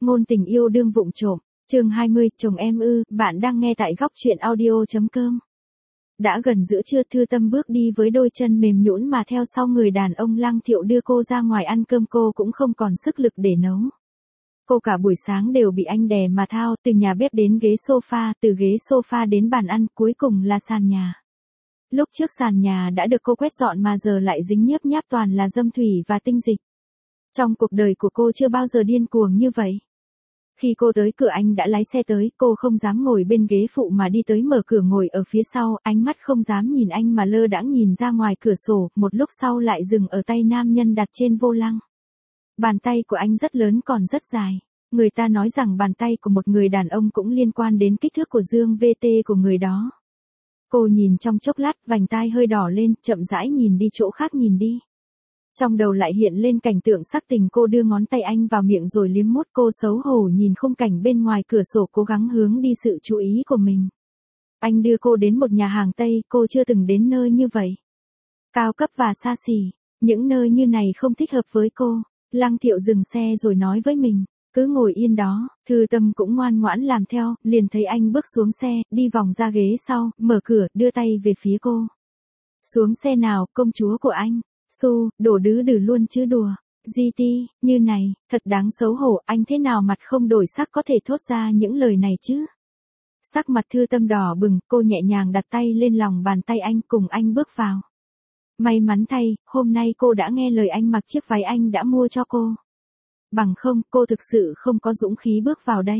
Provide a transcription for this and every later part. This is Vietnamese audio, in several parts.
Ngôn tình yêu đương vụng trộm, chương 20, chồng em ư, bạn đang nghe tại góc truyện audio.com. Đã gần giữa trưa, Thư Tâm bước đi với đôi chân mềm nhũn mà theo sau người đàn ông Lăng Thiệu đưa cô ra ngoài ăn cơm, cô cũng không còn sức lực để nấu. Cô cả buổi sáng đều bị anh đè mà thao, từ nhà bếp đến ghế sofa, từ ghế sofa đến bàn ăn, cuối cùng là sàn nhà. Lúc trước sàn nhà đã được cô quét dọn mà giờ lại dính nhớp nháp toàn là dâm thủy và tinh dịch. Trong cuộc đời của cô chưa bao giờ điên cuồng như vậy. Khi cô tới cửa anh đã lái xe tới, cô không dám ngồi bên ghế phụ mà đi tới mở cửa ngồi ở phía sau, ánh mắt không dám nhìn anh mà lơ đãng nhìn ra ngoài cửa sổ, một lúc sau lại dừng ở tay nam nhân đặt trên vô lăng. Bàn tay của anh rất lớn còn rất dài. Người ta nói rằng bàn tay của một người đàn ông cũng liên quan đến kích thước của dương VT của người đó. Cô nhìn trong chốc lát, vành tai hơi đỏ lên, chậm rãi nhìn đi chỗ khác nhìn đi. Trong đầu lại hiện lên cảnh tượng sắc tình, cô đưa ngón tay anh vào miệng rồi liếm mút, cô xấu hổ nhìn khung cảnh bên ngoài cửa sổ cố gắng hướng đi sự chú ý của mình. Anh đưa cô đến một nhà hàng Tây, cô chưa từng đến nơi như vậy. Cao cấp và xa xỉ, những nơi như này không thích hợp với cô. Lăng Thiệu dừng xe rồi nói với mình, cứ ngồi yên đó. Thư Tâm cũng ngoan ngoãn làm theo, liền thấy anh bước xuống xe, đi vòng ra ghế sau, mở cửa, đưa tay về phía cô. Xuống xe nào, công chúa của anh. Su, đổ đứ đừ luôn chứ đùa. GT, như này, thật đáng xấu hổ, anh thế nào mặt không đổi sắc có thể thốt ra những lời này chứ? Sắc mặt Thư Tâm đỏ bừng, cô nhẹ nhàng đặt tay lên lòng bàn tay anh, cùng anh bước vào. May mắn thay, hôm nay cô đã nghe lời anh mặc chiếc váy anh đã mua cho cô. Bằng không, cô thực sự không có dũng khí bước vào đây.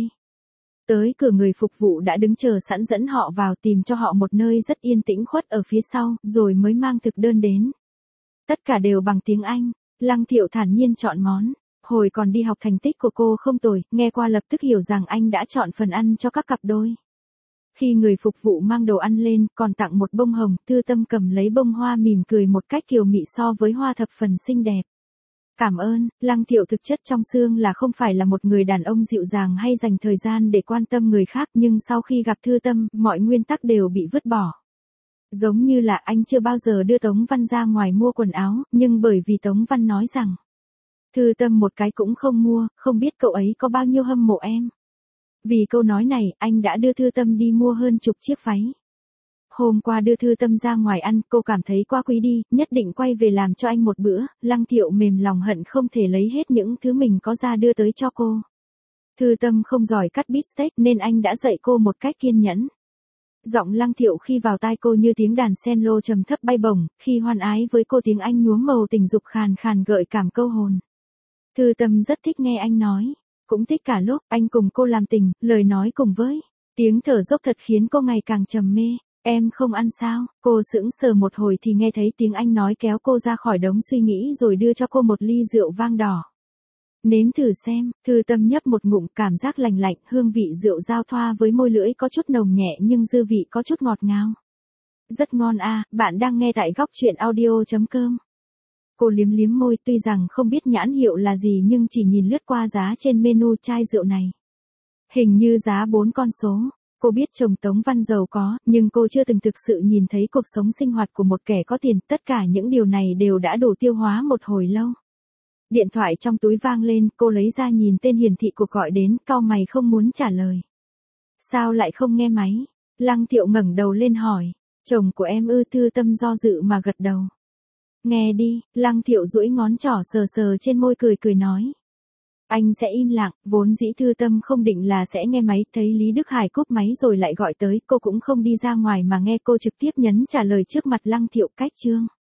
Tới cửa, người phục vụ đã đứng chờ sẵn dẫn họ vào, tìm cho họ một nơi rất yên tĩnh khuất ở phía sau, rồi mới mang thực đơn đến. Tất cả đều bằng tiếng Anh. Lăng Thiệu thản nhiên chọn món. Hồi còn đi học thành tích của cô không tồi, nghe qua lập tức hiểu rằng anh đã chọn phần ăn cho các cặp đôi. Khi người phục vụ mang đồ ăn lên, còn tặng một bông hồng, Thư Tâm cầm lấy bông hoa mỉm cười một cách kiều mị so với hoa thập phần xinh đẹp. Cảm ơn. Lăng Thiệu thực chất trong xương là không phải là một người đàn ông dịu dàng hay dành thời gian để quan tâm người khác, nhưng sau khi gặp Thư Tâm, mọi nguyên tắc đều bị vứt bỏ. Giống như là anh chưa bao giờ đưa Tống Văn ra ngoài mua quần áo, nhưng bởi vì Tống Văn nói rằng Thư Tâm một cái cũng không mua, không biết cậu ấy có bao nhiêu hâm mộ em. Vì câu nói này, anh đã đưa Thư Tâm đi mua hơn chục chiếc váy. Hôm qua đưa Thư Tâm ra ngoài ăn, cô cảm thấy quá quý đi, nhất định quay về làm cho anh một bữa. Lăng Thiệu mềm lòng hận không thể lấy hết những thứ mình có ra đưa tới cho cô. Thư Tâm không giỏi cắt bít steak nên anh đã dạy cô một cách kiên nhẫn. Giọng Lăng Thiệu khi vào tai cô như tiếng đàn cello trầm thấp bay bổng, khi hoan ái với cô tiếng Anh nhuốm màu tình dục khàn khàn gợi cảm câu hồn. Thư Tâm rất thích nghe anh nói, cũng thích cả lúc anh cùng cô làm tình, lời nói cùng với tiếng thở dốc thật khiến cô ngày càng trầm mê. Em không ăn sao? Cô sững sờ một hồi thì nghe thấy tiếng anh nói, kéo cô ra khỏi đống suy nghĩ rồi đưa cho cô một ly rượu vang đỏ. Nếm thử xem. Thư Tâm nhấp một ngụm, cảm giác lành lạnh, hương vị rượu giao thoa với môi lưỡi có chút nồng nhẹ nhưng dư vị có chút ngọt ngào. Rất ngon à, bạn đang nghe tại góc truyện audio.com. Cô liếm liếm môi, tuy rằng không biết nhãn hiệu là gì nhưng chỉ nhìn lướt qua giá trên menu chai rượu này. Hình như giá 4 con số. Cô biết chồng Tống Văn giàu có, nhưng cô chưa từng thực sự nhìn thấy cuộc sống sinh hoạt của một kẻ có tiền, tất cả những điều này đều đã đủ tiêu hóa một hồi lâu. Điện thoại trong túi vang lên, cô lấy ra nhìn tên hiển thị cuộc gọi đến, cau mày không muốn trả lời. Sao lại không nghe máy? Lăng Thiệu ngẩng đầu lên hỏi, chồng của em ư? Thư Tâm do dự mà gật đầu. Nghe đi. Lăng Thiệu duỗi ngón trỏ sờ sờ trên môi, cười cười nói. Anh sẽ im lặng, vốn dĩ Thư Tâm không định là sẽ nghe máy, thấy Lý Đức Hải cúp máy rồi lại gọi tới, cô cũng không đi ra ngoài mà nghe, cô trực tiếp nhấn trả lời trước mặt Lăng Thiệu. Cách chương.